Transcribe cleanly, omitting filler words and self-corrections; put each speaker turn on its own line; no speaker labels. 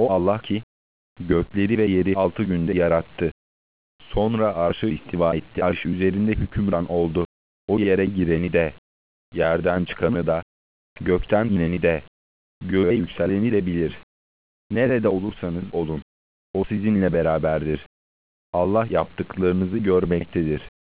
O Allah ki, gökleri ve yeri 6 günde yarattı. Sonra arşı istiva etti, arş üzerinde hükümran oldu. O yere gireni de, yerden çıkanı da, gökten ineni de, göğe yükseleni de bilir. Nerede olursanız olun, o sizinle beraberdir. Allah yaptıklarınızı görmektedir.